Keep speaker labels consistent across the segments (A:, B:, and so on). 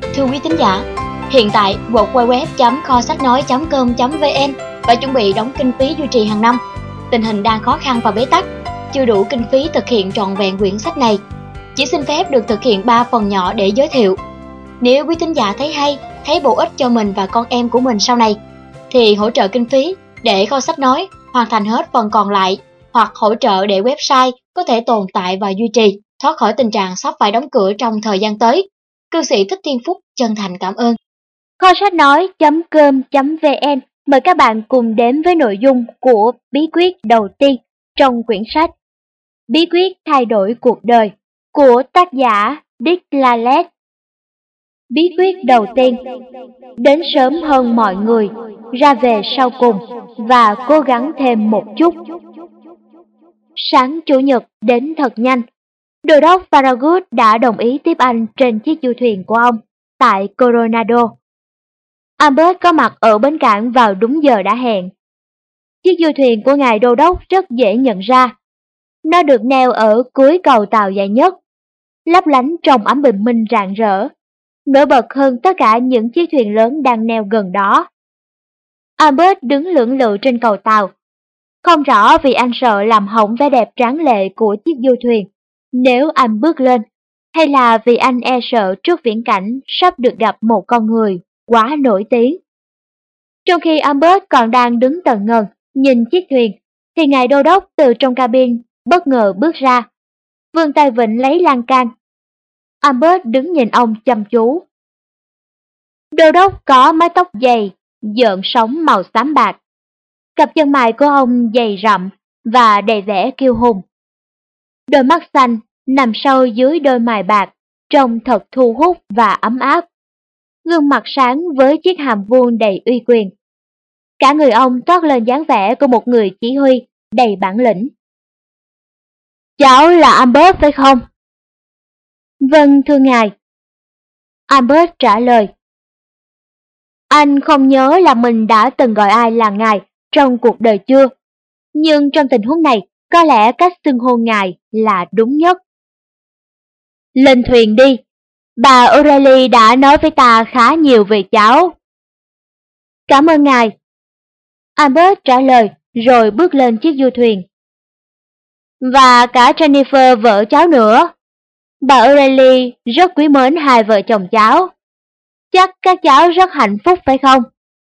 A: Thưa quý thính giả, hiện tại www.kho-sách-nói.com.vn và chuẩn bị đóng kinh phí duy trì hàng năm. Tình hình đang khó khăn và bế tắc, chưa đủ kinh phí thực hiện trọn vẹn quyển sách này. Chỉ xin phép được thực hiện 3 phần nhỏ để giới thiệu. Nếu quý thính giả thấy hay, thấy bổ ích cho mình và con em của mình sau này, thì hỗ trợ kinh phí để Kho Sách Nói hoàn thành hết phần còn lại, hoặc hỗ trợ để website có thể tồn tại và duy trì, thoát khỏi tình trạng sắp phải đóng cửa trong thời gian tới. Cư sĩ Thích Thiên Phúc chân thành cảm ơn.
B: Kho sách nói.com.vn mời các bạn cùng đến với nội dung của bí quyết đầu tiên trong quyển sách Bí quyết thay đổi cuộc đời của tác giả Dick LaLette. Bí quyết đầu tiên: đến sớm hơn mọi người, ra về sau cùng và cố gắng thêm một chút. Sáng Chủ nhật đến thật nhanh. Đô đốc Farragut đã đồng ý tiếp anh trên chiếc du thuyền của ông tại Coronado. Albert có mặt ở bến cảng vào đúng giờ đã hẹn. Chiếc du thuyền của ngài đô đốc rất dễ nhận ra. Nó được neo ở cuối cầu tàu dài nhất, lấp lánh trong ánh bình minh rạng rỡ, nổi bật hơn tất cả những chiếc thuyền lớn đang neo gần đó. Albert đứng lưỡng lự trên cầu tàu, không rõ vì anh sợ làm hỏng vẻ đẹp tráng lệ của chiếc du thuyền nếu anh bước lên, hay là vì anh e sợ trước viễn cảnh sắp được gặp một con người quá nổi tiếng. Trong khi Albert còn đang đứng tần ngần nhìn chiếc thuyền, thì ngài đô đốc từ trong cabin bất ngờ bước ra, vươn tay vịn lấy lan can. Albert đứng nhìn ông chăm chú. Đô đốc có mái tóc dày, dợn sóng màu xám bạc. Cặp chân mày của ông dày rậm và đầy vẻ kiêu hùng. Đôi mắt xanh nằm sâu dưới đôi mày bạc, trông thật thu hút và ấm áp. Gương mặt sáng với chiếc hàm vuông đầy uy quyền. Cả người ông toát lên dáng vẻ của một người chỉ huy đầy bản lĩnh. Cháu là Albert phải không? Vâng, thưa ngài. Albert trả lời. Anh không nhớ là mình đã từng gọi ai là ngài trong cuộc đời chưa, nhưng trong tình huống này, có lẽ cách xưng hô ngài là đúng nhất. Lên thuyền đi, bà O'Reilly đã nói với ta khá nhiều về cháu. Cảm ơn ngài. Albert trả lời rồi bước lên chiếc du thuyền. Và cả Jennifer vợ cháu nữa. Bà O'Reilly rất quý mến hai vợ chồng cháu. Chắc các cháu rất hạnh phúc phải không?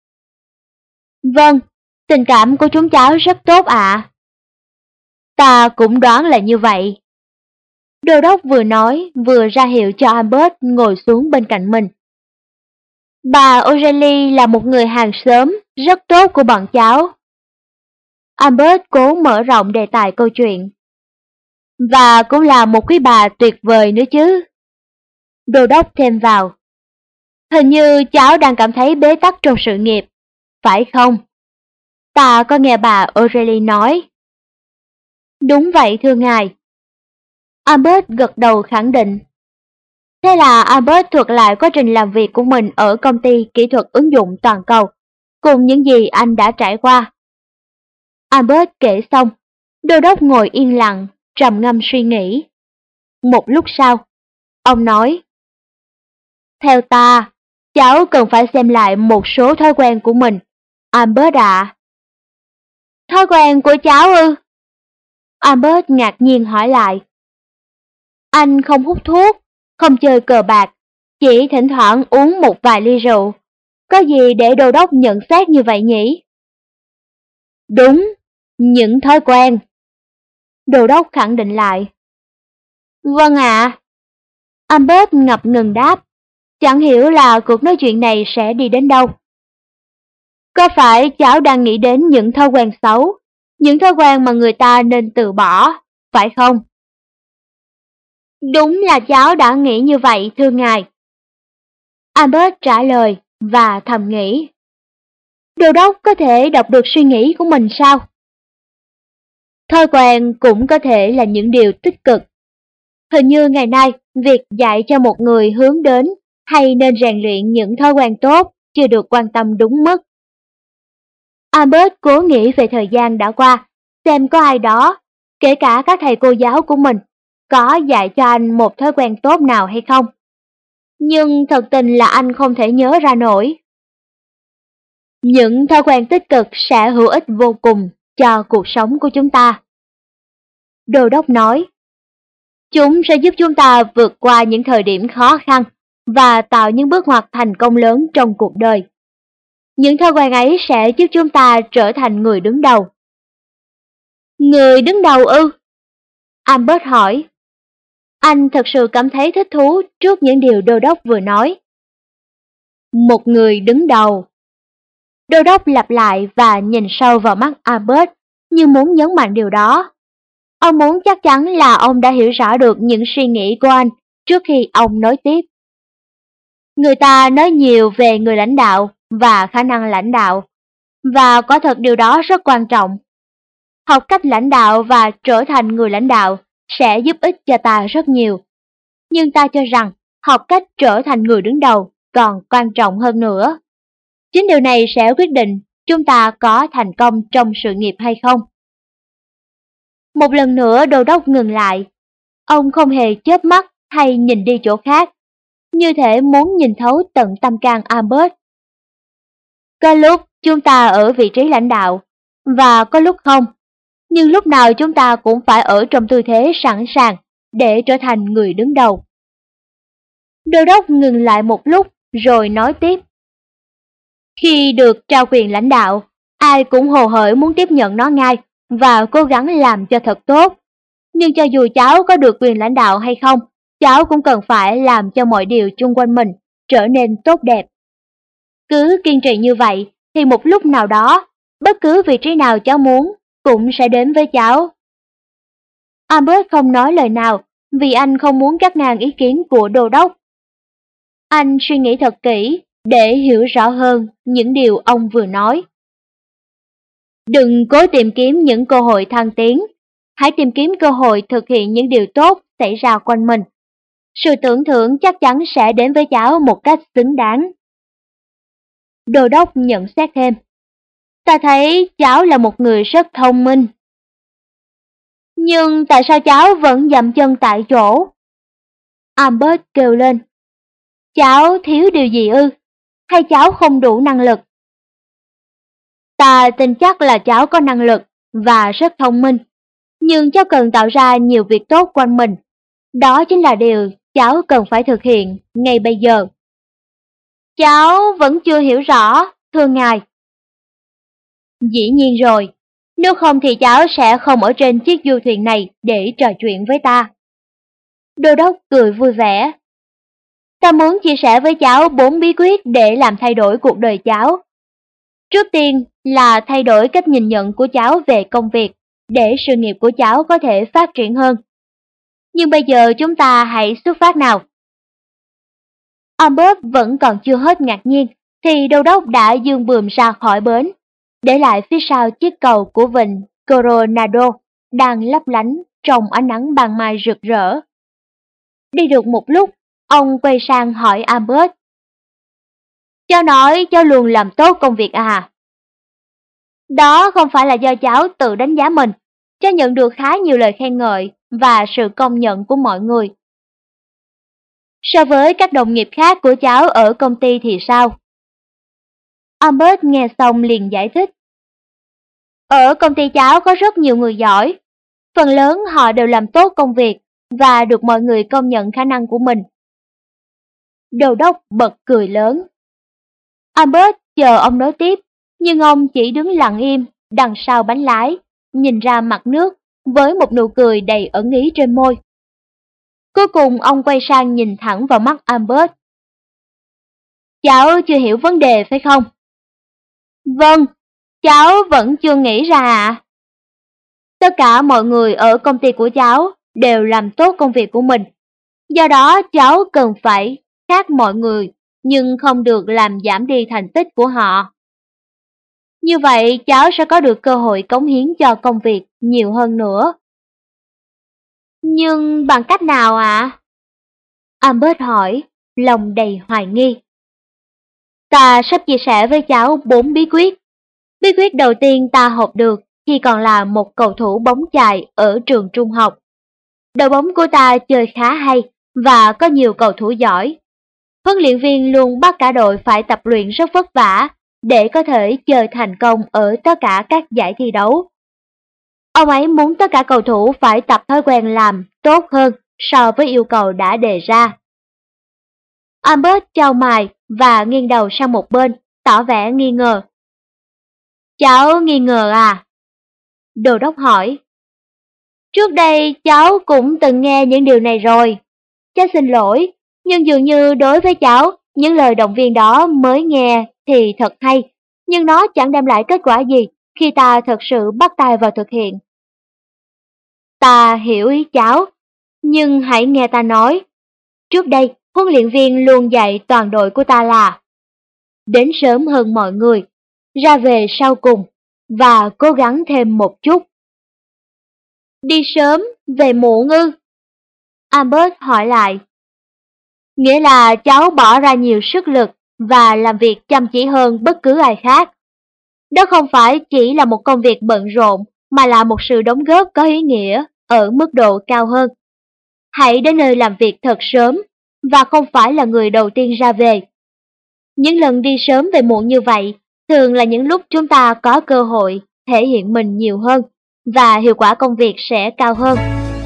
B: Vâng, tình cảm của chúng cháu rất tốt ạ. Ta cũng đoán là như vậy. Đô đốc vừa nói vừa ra hiệu cho Albert ngồi xuống bên cạnh mình. Bà O'Reilly là một người hàng xóm rất tốt của bọn cháu. Albert cố mở rộng đề tài câu chuyện. Và cũng là một quý bà tuyệt vời nữa chứ. Đô đốc thêm vào. Hình như cháu đang cảm thấy bế tắc trong sự nghiệp, phải không? Ta có nghe bà O'Reilly nói. Đúng vậy thưa ngài. Albert gật đầu khẳng định. Thế là Albert thuật lại quá trình làm việc của mình ở công ty kỹ thuật ứng dụng toàn cầu, cùng những gì anh đã trải qua. Albert kể xong, đô đốc ngồi yên lặng, trầm ngâm suy nghĩ. Một lúc sau, ông nói. Theo ta, cháu cần phải xem lại một số thói quen của mình, Albert ạ. Thói quen của cháu ư? Albert ngạc nhiên hỏi lại. Anh không hút thuốc, không chơi cờ bạc, chỉ thỉnh thoảng uống một vài ly rượu. Có gì để đô đốc nhận xét như vậy nhỉ? Đúng, những thói quen. Đô đốc khẳng định lại. Vâng ạ. Albert ngập ngừng đáp, chẳng hiểu là cuộc nói chuyện này sẽ đi đến đâu. Có phải cháu đang nghĩ đến những thói quen xấu, những thói quen mà người ta nên từ bỏ, phải không? Đúng là cháu đã nghĩ như vậy thưa ngài. Albert trả lời và thầm nghĩ. Đô đốc có thể đọc được suy nghĩ của mình sao? Thói quen cũng có thể là những điều tích cực. Hình như ngày nay, việc dạy cho một người hướng đến hay nên rèn luyện những thói quen tốt chưa được quan tâm đúng mức. Albert cố nghĩ về thời gian đã qua, xem có ai đó, kể cả các thầy cô giáo của mình, có dạy cho anh một thói quen tốt nào hay không. nhưng thật tình là anh không thể nhớ ra nổi. Những thói quen tích cực sẽ hữu ích vô cùng cho cuộc sống của chúng ta. Đô đốc nói, chúng sẽ giúp chúng ta vượt qua những thời điểm khó khăn và tạo những bước ngoặt thành công lớn trong cuộc đời. Những thói quen ấy sẽ giúp chúng ta trở thành người đứng đầu. Người đứng đầu ư? Albert hỏi. Anh thật sự cảm thấy thích thú trước những điều đô đốc vừa nói. Một người đứng đầu. Đô đốc lặp lại và nhìn sâu vào mắt Albert như muốn nhấn mạnh điều đó. Ông muốn chắc chắn là ông đã hiểu rõ được những suy nghĩ của anh trước khi ông nói tiếp. Người ta nói nhiều về người lãnh đạo và khả năng lãnh đạo, và quả thật điều đó rất quan trọng. Học cách lãnh đạo và trở thành người lãnh đạo sẽ giúp ích cho ta rất nhiều. Nhưng ta cho rằng học cách trở thành người đứng đầu còn quan trọng hơn nữa. Chính điều này sẽ quyết định chúng ta có thành công trong sự nghiệp hay không. Một lần nữa đô đốc ngừng lại. Ông không hề chớp mắt hay nhìn đi chỗ khác, như thể muốn nhìn thấu tận tâm can Albert. Có lúc chúng ta ở vị trí lãnh đạo, và có lúc không. Nhưng lúc nào chúng ta cũng phải ở trong tư thế sẵn sàng để trở thành người đứng đầu. Đô đốc ngừng lại một lúc rồi nói tiếp. Khi được trao quyền lãnh đạo, ai cũng hồ hởi muốn tiếp nhận nó ngay và cố gắng làm cho thật tốt. Nhưng cho dù cháu có được quyền lãnh đạo hay không, cháu cũng cần phải làm cho mọi điều chung quanh mình trở nên tốt đẹp. Cứ kiên trì như vậy thì một lúc nào đó, bất cứ vị trí nào cháu muốn cũng sẽ đến với cháu. Albert không nói lời nào vì anh không muốn cắt ngang ý kiến của đô đốc. Anh suy nghĩ thật kỹ để hiểu rõ hơn những điều ông vừa nói. Đừng cố tìm kiếm những cơ hội thăng tiến, hãy tìm kiếm cơ hội thực hiện những điều tốt xảy ra quanh mình. Sự tưởng thưởng chắc chắn sẽ đến với cháu một cách xứng đáng. Đô đốc nhận xét thêm. Ta thấy cháu là một người rất thông minh. Nhưng tại sao cháu vẫn dậm chân tại chỗ? Albert kêu lên. Cháu thiếu điều gì ư? Hay cháu không đủ năng lực? Ta tin chắc là cháu có năng lực và rất thông minh. Nhưng cháu cần tạo ra nhiều việc tốt quanh mình. Đó chính là điều cháu cần phải thực hiện ngay bây giờ. Cháu vẫn chưa hiểu rõ, thưa ngài. Dĩ nhiên rồi, nếu không thì cháu sẽ không ở trên chiếc du thuyền này để trò chuyện với ta. Đô đốc cười vui vẻ. Ta muốn chia sẻ với cháu 4 bí quyết để làm thay đổi cuộc đời cháu. Trước tiên là thay đổi cách nhìn nhận của cháu về công việc để sự nghiệp của cháu có thể phát triển hơn. Nhưng bây giờ chúng ta hãy xuất phát nào. Albert vẫn còn chưa hết ngạc nhiên thì đô đốc đã dương buồm ra khỏi bến, để lại phía sau chiếc cầu của vịnh Coronado đang lấp lánh trong ánh nắng ban mai rực rỡ. Đi được một lúc, ông quay sang hỏi Albert. Cháu nói cháu luôn làm tốt công việc à? Đó không phải là do cháu tự đánh giá mình. Cháu nhận được khá nhiều lời khen ngợi và sự công nhận của mọi người. So với các đồng nghiệp khác của cháu ở công ty thì sao? Albert nghe xong liền giải thích. Ở công ty cháu có rất nhiều người giỏi. Phần lớn họ đều làm tốt công việc và được mọi người công nhận khả năng của mình. Đô đốc bật cười lớn. Albert chờ ông nói tiếp, nhưng ông chỉ đứng lặng im đằng sau bánh lái, nhìn ra mặt nước với một nụ cười đầy ẩn ý trên môi. Cuối cùng ông quay sang nhìn thẳng vào mắt Albert. Cháu chưa hiểu vấn đề phải không? Vâng, cháu vẫn chưa nghĩ ra ạ. Tất cả mọi người ở công ty của cháu đều làm tốt công việc của mình. Do đó cháu cần phải khác mọi người, nhưng không được làm giảm đi thành tích của họ. Như vậy cháu sẽ có được cơ hội cống hiến cho công việc nhiều hơn nữa. Nhưng bằng cách nào ạ? Albert hỏi, lòng đầy hoài nghi. Ta sắp chia sẻ với cháu 4 bí quyết. Bí quyết đầu tiên ta học được khi còn là một cầu thủ bóng chày ở trường trung học. Đội bóng của ta chơi khá hay và có nhiều cầu thủ giỏi. huấn luyện viên luôn bắt cả đội phải tập luyện rất vất vả để có thể chơi thành công ở tất cả các giải thi đấu. Ông ấy muốn tất cả cầu thủ phải tập thói quen làm tốt hơn so với yêu cầu đã đề ra. Albert chau mày và nghiêng đầu sang một bên, tỏ vẻ nghi ngờ. Cháu nghi ngờ à? Đô đốc hỏi. Trước đây cháu cũng từng nghe những điều này rồi. Cháu xin lỗi, nhưng dường như đối với cháu, những lời động viên đó mới nghe thì thật hay, nhưng nó chẳng đem lại kết quả gì khi ta thật sự bắt tay vào thực hiện. Ta hiểu ý cháu, nhưng hãy nghe ta nói. Trước đây, huấn luyện viên luôn dạy toàn đội của ta là đến sớm hơn mọi người, ra về sau cùng và cố gắng thêm một chút. Đi sớm, về muộn ư? Albert hỏi lại. Nghĩa là cháu bỏ ra nhiều sức lực và làm việc chăm chỉ hơn bất cứ ai khác. Đó không phải chỉ là một công việc bận rộn mà là một sự đóng góp có ý nghĩa ở mức độ cao hơn. Hãy đến nơi làm việc thật sớm và không phải là người đầu tiên ra về. Những lần đi sớm về muộn như vậy thường là những lúc chúng ta có cơ hội thể hiện mình nhiều hơn và hiệu quả công việc sẽ cao hơn.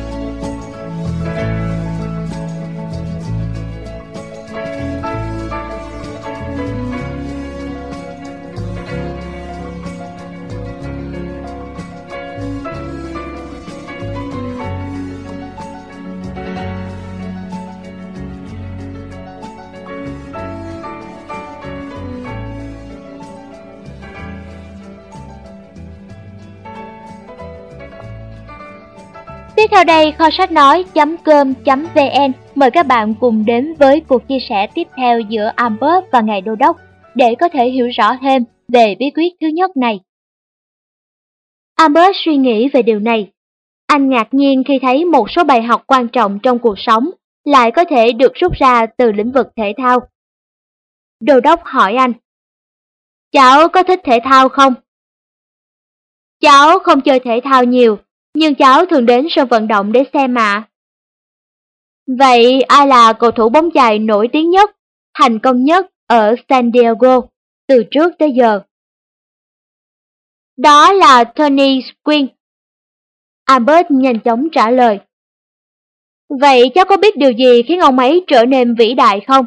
B: Tiếp theo đây, kho sách nói.com.vn mời các bạn cùng đến với cuộc chia sẻ tiếp theo giữa Albert và ngài đô đốc để có thể hiểu rõ thêm về bí quyết thứ nhất này. Albert suy nghĩ về điều này. Anh ngạc nhiên khi thấy một số bài học quan trọng trong cuộc sống lại có thể được rút ra từ lĩnh vực thể thao. Đô đốc hỏi anh. Cháu có thích thể thao không? Cháu không chơi thể thao nhiều, nhưng cháu thường đến sân vận động để xem mà. Vậy ai là cầu thủ bóng chày nổi tiếng nhất, thành công nhất ở San Diego từ trước tới giờ? Đó là Tony Gwynn. Albert nhanh chóng trả lời. Vậy cháu có biết điều gì khiến ông ấy trở nên vĩ đại không?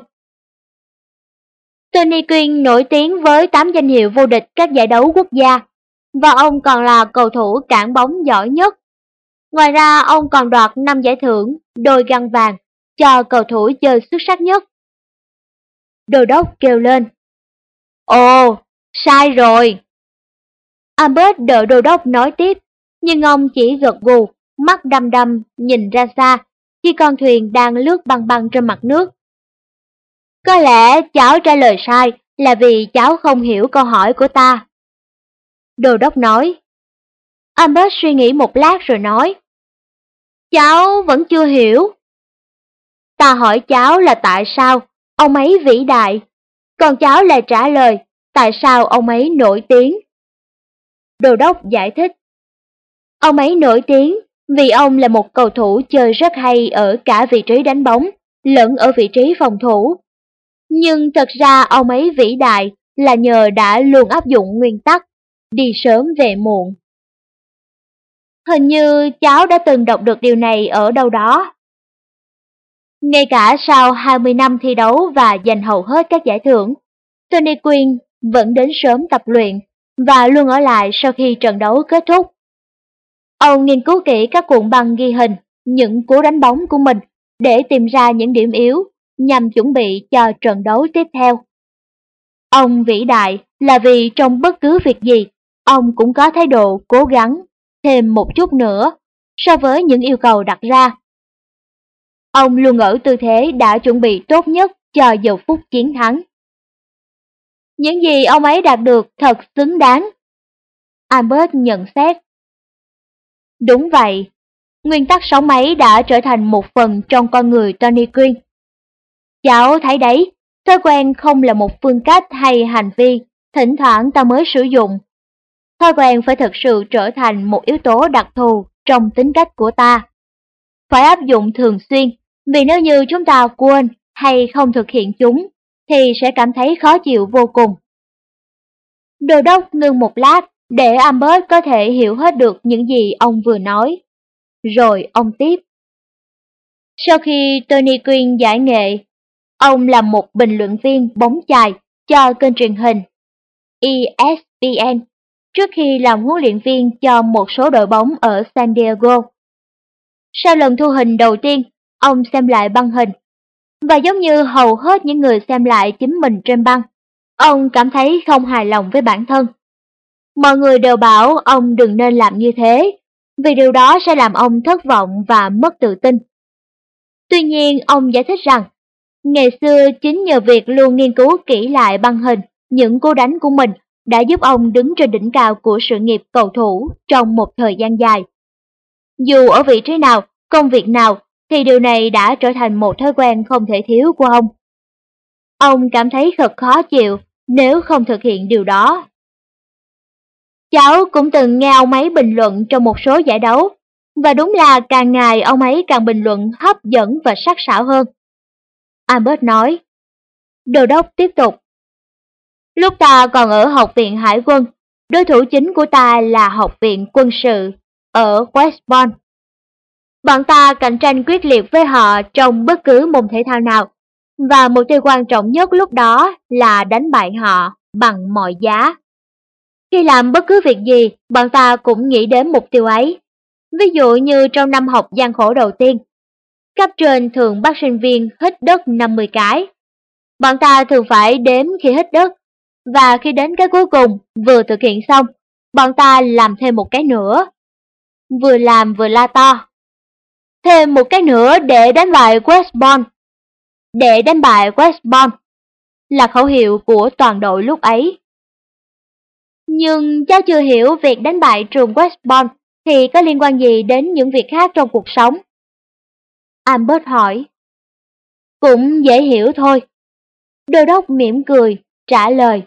B: Tony Gwynn nổi tiếng với 8 danh hiệu vô địch các giải đấu quốc gia, và ông còn là cầu thủ cản bóng giỏi nhất. Ngoài ra, ông còn đoạt 5 giải thưởng đôi găng vàng cho cầu thủ chơi xuất sắc nhất. Đô đốc kêu lên. Ồ, sai rồi. Albert đợi đô đốc nói tiếp, nhưng ông chỉ gật gù, mắt đăm đăm nhìn ra xa khi con thuyền đang lướt băng băng trên mặt nước. Có lẽ cháu trả lời sai là vì cháu không hiểu câu hỏi của ta. Đô đốc nói. Albert suy nghĩ một lát rồi nói. Cháu vẫn chưa hiểu. Ta hỏi cháu là tại sao ông ấy vĩ đại, còn cháu lại trả lời tại sao ông ấy nổi tiếng. Đô đốc giải thích. Ông ấy nổi tiếng vì ông là một cầu thủ chơi rất hay ở cả vị trí đánh bóng lẫn ở vị trí phòng thủ. Nhưng thật ra ông ấy vĩ đại là nhờ đã luôn áp dụng nguyên tắc đi sớm về muộn. Hình như cháu đã từng đọc được điều này ở đâu đó. Ngay cả sau 20 năm thi đấu và giành hầu hết các giải thưởng, Tony Gwynn vẫn đến sớm tập luyện và luôn ở lại sau khi trận đấu kết thúc. Ông nghiên cứu kỹ các cuộn băng ghi hình những cú đánh bóng của mình để tìm ra những điểm yếu nhằm chuẩn bị cho trận đấu tiếp theo. Ông vĩ đại là vì trong bất cứ việc gì, ông cũng có thái độ cố gắng thêm một chút nữa so với những yêu cầu đặt ra. Ông luôn ở tư thế đã chuẩn bị tốt nhất cho giờ phút chiến thắng. Những gì ông ấy đạt được thật xứng đáng. Albert nhận xét. Đúng vậy, nguyên tắc sống ấy đã trở thành một phần trong con người Tony Gwynn. Cháu thấy đấy, thói quen không là một phương cách hay hành vi thỉnh thoảng ta mới sử dụng. Thói quen phải thực sự trở thành một yếu tố đặc thù trong tính cách của ta. Phải áp dụng thường xuyên, vì nếu như chúng ta quên hay không thực hiện chúng thì sẽ cảm thấy khó chịu vô cùng. Đô đốc ngưng một lát để Albert có thể hiểu hết được những gì ông vừa nói. Rồi ông tiếp. Sau khi Tony Quinn giải nghệ, ông là một bình luận viên bóng chày cho kênh truyền hình ESPN trước khi làm huấn luyện viên cho một số đội bóng ở San Diego. Sau lần thu hình đầu tiên, ông xem lại băng hình, và giống như hầu hết những người xem lại chính mình trên băng, ông cảm thấy không hài lòng với bản thân. Mọi người đều bảo ông đừng nên làm như thế, vì điều đó sẽ làm ông thất vọng và mất tự tin. Tuy nhiên, ông giải thích rằng, ngày xưa chính nhờ việc luôn nghiên cứu kỹ lại băng hình những cú đánh của mình đã giúp ông đứng trên đỉnh cao của sự nghiệp cầu thủ trong một thời gian dài. Dù ở vị trí nào, công việc nào, thì điều này đã trở thành một thói quen không thể thiếu của ông. Ông cảm thấy thật khó chịu nếu không thực hiện điều đó. Cháu cũng từng nghe ông ấy bình luận trong một số giải đấu, và đúng là càng ngày ông ấy càng bình luận hấp dẫn và sắc sảo hơn. Albert nói. Đô đốc tiếp tục. Lúc ta còn ở học viện Hải quân, đối thủ chính của ta là học viện quân sự ở West Point. Bọn ta cạnh tranh quyết liệt với họ trong bất cứ môn thể thao nào, và mục tiêu quan trọng nhất lúc đó là đánh bại họ bằng mọi giá. Khi làm bất cứ việc gì, bọn ta cũng nghĩ đến mục tiêu ấy. Ví dụ như trong năm học gian khổ đầu tiên, cấp trên thường bắt sinh viên hít đất 50 cái. Bọn ta thường phải đếm khi hít đất, và khi đến cái cuối cùng vừa thực hiện xong, bọn ta làm thêm một cái nữa. Vừa làm vừa la to. Thêm một cái nữa để đánh bại West Point. Để đánh bại West Point là khẩu hiệu của toàn đội lúc ấy. Nhưng cháu chưa hiểu việc đánh bại trường West Point thì có liên quan gì đến những việc khác trong cuộc sống? Albert hỏi. Cũng dễ hiểu thôi. Đô đốc mỉm cười, trả lời.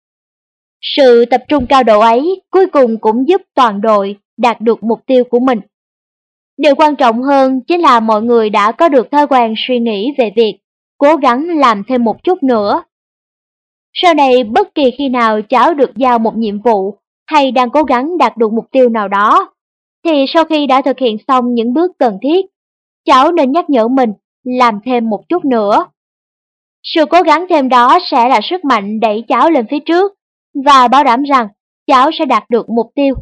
B: Sự tập trung cao độ ấy cuối cùng cũng giúp toàn đội đạt được mục tiêu của mình. Điều quan trọng hơn chính là mọi người đã có được thói quen suy nghĩ về việc cố gắng làm thêm một chút nữa. Sau này bất kỳ khi nào cháu được giao một nhiệm vụ hay đang cố gắng đạt được mục tiêu nào đó, thì sau khi đã thực hiện xong những bước cần thiết, cháu nên nhắc nhở mình làm thêm một chút nữa. Sự cố gắng thêm đó sẽ là sức mạnh đẩy cháu lên phía trước và bảo đảm rằng cháu sẽ đạt được mục tiêu.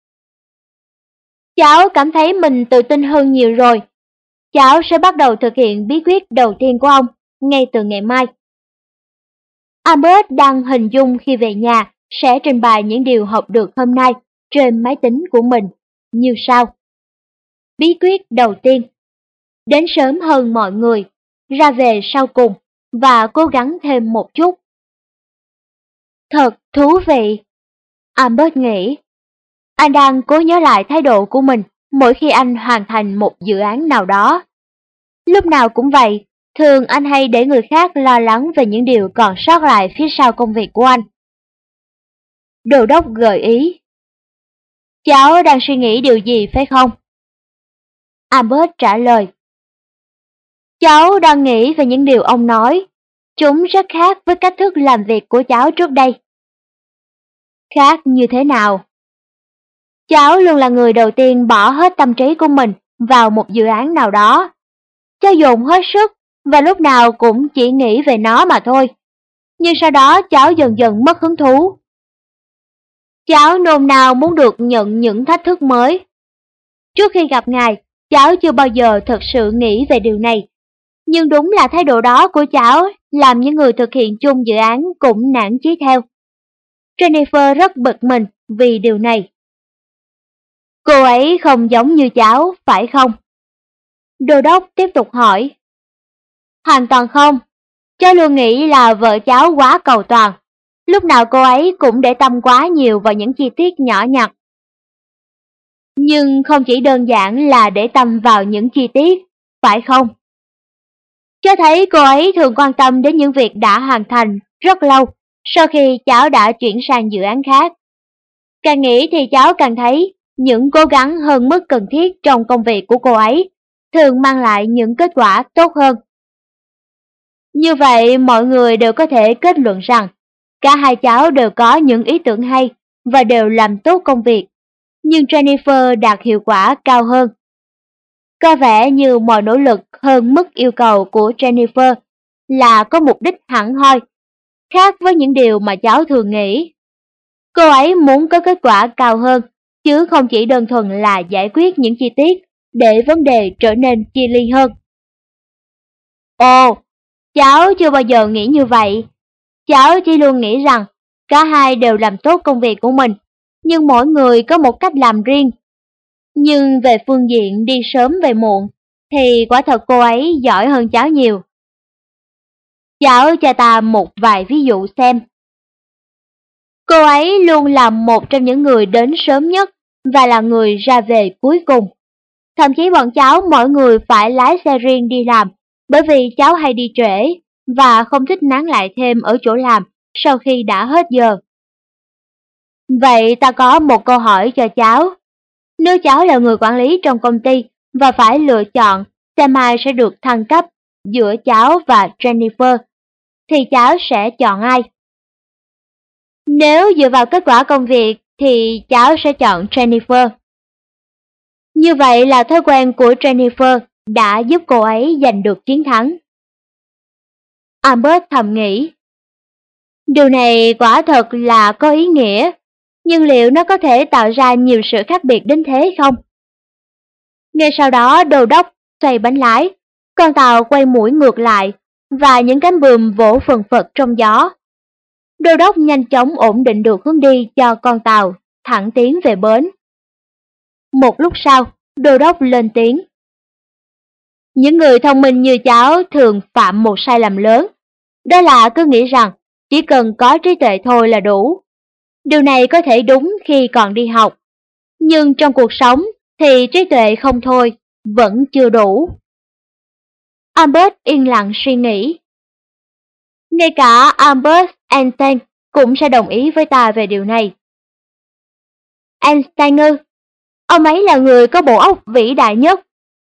B: Cháu cảm thấy mình tự tin hơn nhiều rồi. Cháu sẽ bắt đầu thực hiện bí quyết đầu tiên của ông ngay từ ngày mai. Albert đang hình dung khi về nhà sẽ trình bày những điều học được hôm nay trên máy tính của mình như sau. Bí quyết đầu tiên. Đến sớm hơn mọi người, ra về sau cùng và cố gắng thêm một chút. Thật thú vị. Albert nghĩ. Anh đang cố nhớ lại thái độ của mình mỗi khi anh hoàn thành một dự án nào đó. Lúc nào cũng vậy, thường anh hay để người khác lo lắng về những điều còn sót lại phía sau công việc của anh. Đô đốc gợi ý. Cháu đang suy nghĩ điều gì phải không? Albert trả lời. Cháu đang nghĩ về những điều ông nói. Chúng rất khác với cách thức làm việc của cháu trước đây. Khác như thế nào? Cháu luôn là người đầu tiên bỏ hết tâm trí của mình vào một dự án nào đó. Cháu dồn hết sức và lúc nào cũng chỉ nghĩ về nó mà thôi. Nhưng sau đó cháu dần dần mất hứng thú. Cháu nôn nao muốn được nhận những thách thức mới. Trước khi gặp ngài, cháu chưa bao giờ thực sự nghĩ về điều này. Nhưng đúng là thái độ đó của cháu làm những người thực hiện chung dự án cũng nản chí theo. Jennifer rất bực mình vì điều này. Cô ấy không giống như cháu, phải không? Đô đốc tiếp tục hỏi. Hoàn toàn không. Cháu luôn nghĩ là vợ cháu quá cầu toàn. Lúc nào cô ấy cũng để tâm quá nhiều vào những chi tiết nhỏ nhặt. Nhưng không chỉ đơn giản là để tâm vào những chi tiết, phải không? Cháu thấy cô ấy thường quan tâm đến những việc đã hoàn thành rất lâu sau khi cháu đã chuyển sang dự án khác. Càng nghĩ thì cháu càng thấy những cố gắng hơn mức cần thiết trong công việc của cô ấy thường mang lại những kết quả tốt hơn. Như vậy mọi người đều có thể kết luận rằng cả hai cháu đều có những ý tưởng hay và đều làm tốt công việc, nhưng Jennifer đạt hiệu quả cao hơn. Có vẻ như mọi nỗ lực hơn mức yêu cầu của Jennifer là có mục đích hẳn hoi, khác với những điều mà cháu thường nghĩ. Cô ấy muốn có kết quả cao hơn, chứ không chỉ đơn thuần là giải quyết những chi tiết để vấn đề trở nên chi li hơn. Ồ, cháu chưa bao giờ nghĩ như vậy. Cháu chỉ luôn nghĩ rằng cả hai đều làm tốt công việc của mình, nhưng mỗi người có một cách làm riêng. Nhưng về phương diện đi sớm về muộn, thì quả thật cô ấy giỏi hơn cháu nhiều. Cháu cho ta một vài ví dụ xem. Cô ấy luôn là một trong những người đến sớm nhất và là người ra về cuối cùng. Thậm chí bọn cháu mỗi người phải lái xe riêng đi làm, bởi vì cháu hay đi trễ và không thích nán lại thêm ở chỗ làm sau khi đã hết giờ. Vậy ta có một câu hỏi cho cháu. Nếu cháu là người quản lý trong công ty và phải lựa chọn xem ai sẽ được thăng cấp giữa cháu và Jennifer, thì cháu sẽ chọn ai? Nếu dựa vào kết quả công việc thì cháu sẽ chọn Jennifer. Như vậy là thói quen của Jennifer đã giúp cô ấy giành được chiến thắng. Albert thầm nghĩ, điều này quả thật là có ý nghĩa, nhưng liệu nó có thể tạo ra nhiều sự khác biệt đến thế không? Ngay sau đó đô đốc xoay bánh lái, con tàu quay mũi ngược lại và những cánh buồm vỗ phần phật trong gió. Đô đốc nhanh chóng ổn định được hướng đi cho con tàu, thẳng tiến về bến. Một lúc sau, đô đốc lên tiếng. Những người thông minh như cháu thường phạm một sai lầm lớn, đó là cứ nghĩ rằng chỉ cần có trí tuệ thôi là đủ. Điều này có thể đúng khi còn đi học, nhưng trong cuộc sống thì trí tuệ không thôi, vẫn chưa đủ. Albert yên lặng suy nghĩ. Ngay cả Albert Einstein cũng sẽ đồng ý với ta về điều này. Einstein ư? Ông ấy là người có bộ óc vĩ đại nhất.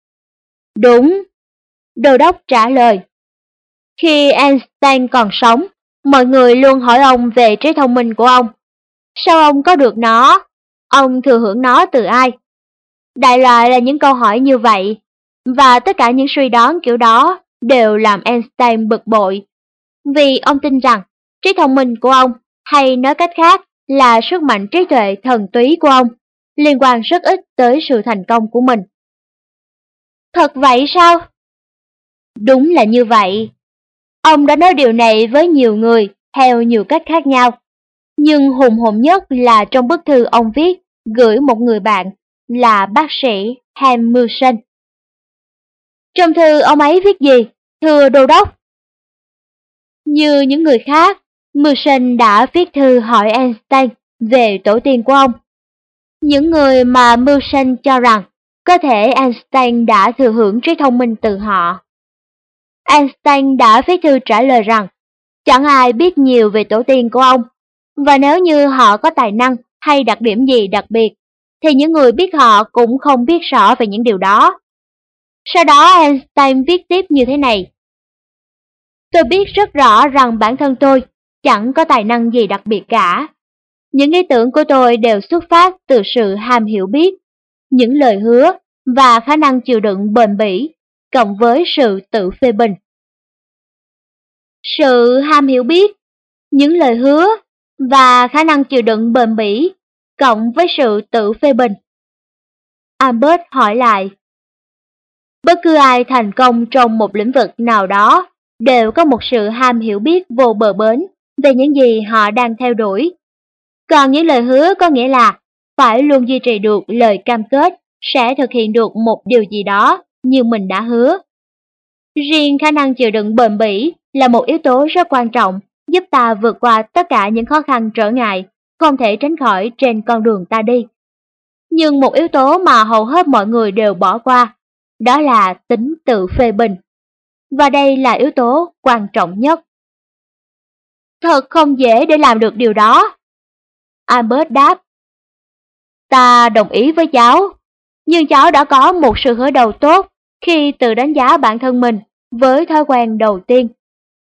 B: Đúng, đô đốc trả lời. Khi Einstein còn sống, mọi người luôn hỏi ông về trí thông minh của ông. Sao ông có được nó? Ông thừa hưởng nó từ ai? Đại loại là những câu hỏi như vậy, và tất cả những suy đoán kiểu đó đều làm Einstein bực bội, vì ông tin rằng trí thông minh của ông, hay nói cách khác là sức mạnh trí tuệ thần túy của ông, liên quan rất ít tới sự thành công của mình. Thật vậy sao? Đúng là như vậy. Ông đã nói điều này với nhiều người theo nhiều cách khác nhau, nhưng hùng hồn nhất là trong bức thư ông viết gửi một người bạn là bác sĩ Hamusen. Trong thư ông ấy viết gì, thưa đô đốc? Như những người khác, Musen đã viết thư hỏi Einstein về tổ tiên của ông. Những người mà Musen cho rằng có thể Einstein đã thừa hưởng trí thông minh từ họ. Einstein đã viết thư trả lời rằng chẳng ai biết nhiều về tổ tiên của ông, và nếu như họ có tài năng hay đặc điểm gì đặc biệt, thì những người biết họ cũng không biết rõ về những điều đó. Sau đó Einstein viết tiếp như thế này. Tôi biết rất rõ rằng bản thân tôi chẳng có tài năng gì đặc biệt cả. Những ý tưởng của tôi đều xuất phát từ sự ham hiểu biết, những lời hứa và khả năng chịu đựng bền bỉ, cộng với sự tự phê bình. Sự ham hiểu biết, những lời hứa và khả năng chịu đựng bền bỉ, cộng với sự tự phê bình. Albert hỏi lại. Bất cứ ai thành công trong một lĩnh vực nào đó đều có một sự ham hiểu biết vô bờ bến về những gì họ đang theo đuổi. Còn những lời hứa có nghĩa là phải luôn duy trì được lời cam kết sẽ thực hiện được một điều gì đó như mình đã hứa. Riêng khả năng chịu đựng bền bỉ là một yếu tố rất quan trọng, giúp ta vượt qua tất cả những khó khăn trở ngại không thể tránh khỏi trên con đường ta đi. Nhưng một yếu tố mà hầu hết mọi người đều bỏ qua, đó là tính tự phê bình. Và đây là yếu tố quan trọng nhất. Thật không dễ để làm được điều đó. Albert đáp. Ta đồng ý với cháu, nhưng cháu đã có một sự khởi đầu tốt khi tự đánh giá bản thân mình với thói quen đầu tiên.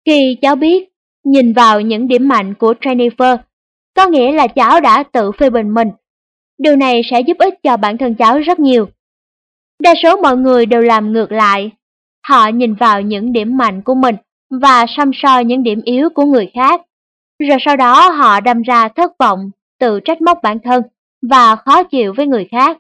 B: Khi cháu biết, nhìn vào những điểm mạnh của Jennifer, có nghĩa là cháu đã tự phê bình mình. Điều này sẽ giúp ích cho bản thân cháu rất nhiều. Đa số mọi người đều làm ngược lại. Họ nhìn vào những điểm mạnh của mình và săm soi những điểm yếu của người khác. Rồi sau đó họ đâm ra thất vọng, tự trách móc bản thân và khó chịu với người khác.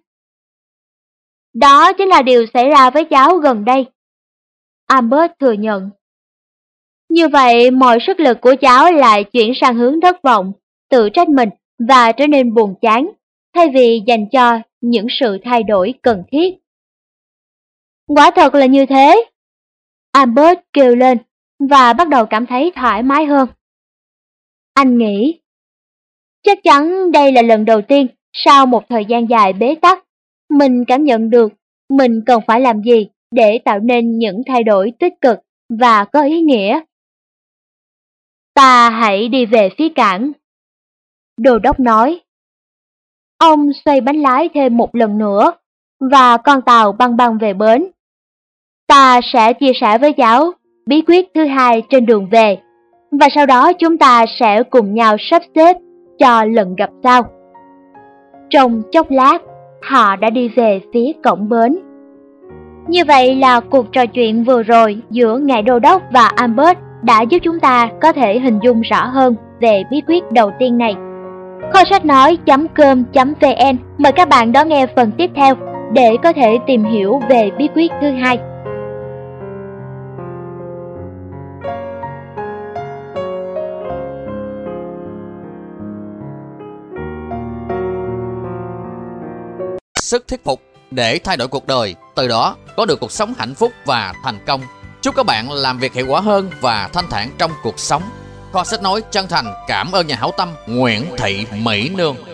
B: Đó chính là điều xảy ra với cháu gần đây. Albert thừa nhận. Như vậy, mọi sức lực của cháu lại chuyển sang hướng thất vọng, tự trách mình và trở nên buồn chán, thay vì dành cho những sự thay đổi cần thiết. Quả thật là như thế. Albert kêu lên và bắt đầu cảm thấy thoải mái hơn. Anh nghĩ, chắc chắn đây là lần đầu tiên sau một thời gian dài bế tắc, mình cảm nhận được mình cần phải làm gì để tạo nên những thay đổi tích cực và có ý nghĩa. Ta hãy đi về phía cảng. Đô đốc nói. Ông xoay bánh lái thêm một lần nữa và con tàu băng băng về bến. Ta sẽ chia sẻ với cháu bí quyết thứ hai trên đường về, và sau đó chúng ta sẽ cùng nhau sắp xếp cho lần gặp sau. Trong chốc lát, họ đã đi về phía cổng bến. Như vậy là cuộc trò chuyện vừa rồi giữa ngài đô đốc và Albert đã giúp chúng ta có thể hình dung rõ hơn về bí quyết đầu tiên này. Kho sách nói.com.vn mời các bạn đón nghe phần tiếp theo để có thể tìm hiểu về bí quyết thứ hai.
C: Sức thuyết phục để thay đổi cuộc đời, từ đó có được cuộc sống hạnh phúc và thành công. Chúc các bạn làm việc hiệu quả hơn và thanh thản trong cuộc sống. Kho sách nói chân thành cảm ơn nhà hảo tâm Nguyễn Thị Mỹ Nương.